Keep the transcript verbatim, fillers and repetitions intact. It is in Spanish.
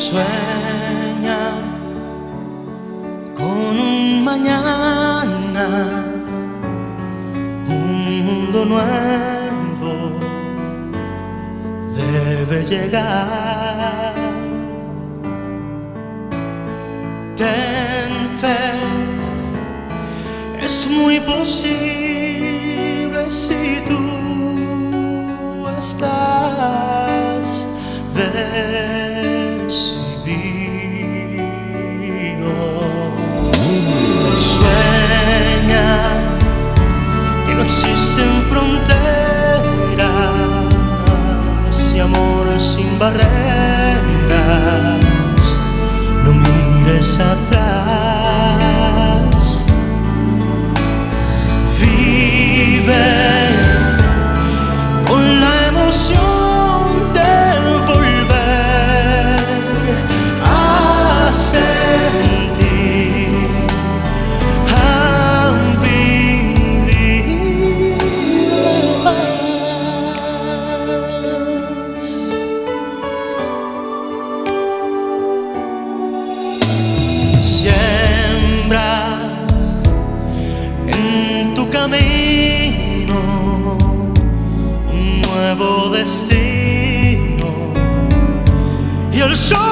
Sueña con un mañana, un mundo nuevo debe llegar. Ten fe, es muy posible si tú estás decidido. Sueña que no existen fronteras y amor sin barreras. No mires atrás, vive con la emoción de volver a sentir, a vivir más. Siembra en tu camino un nuevo destino y el sol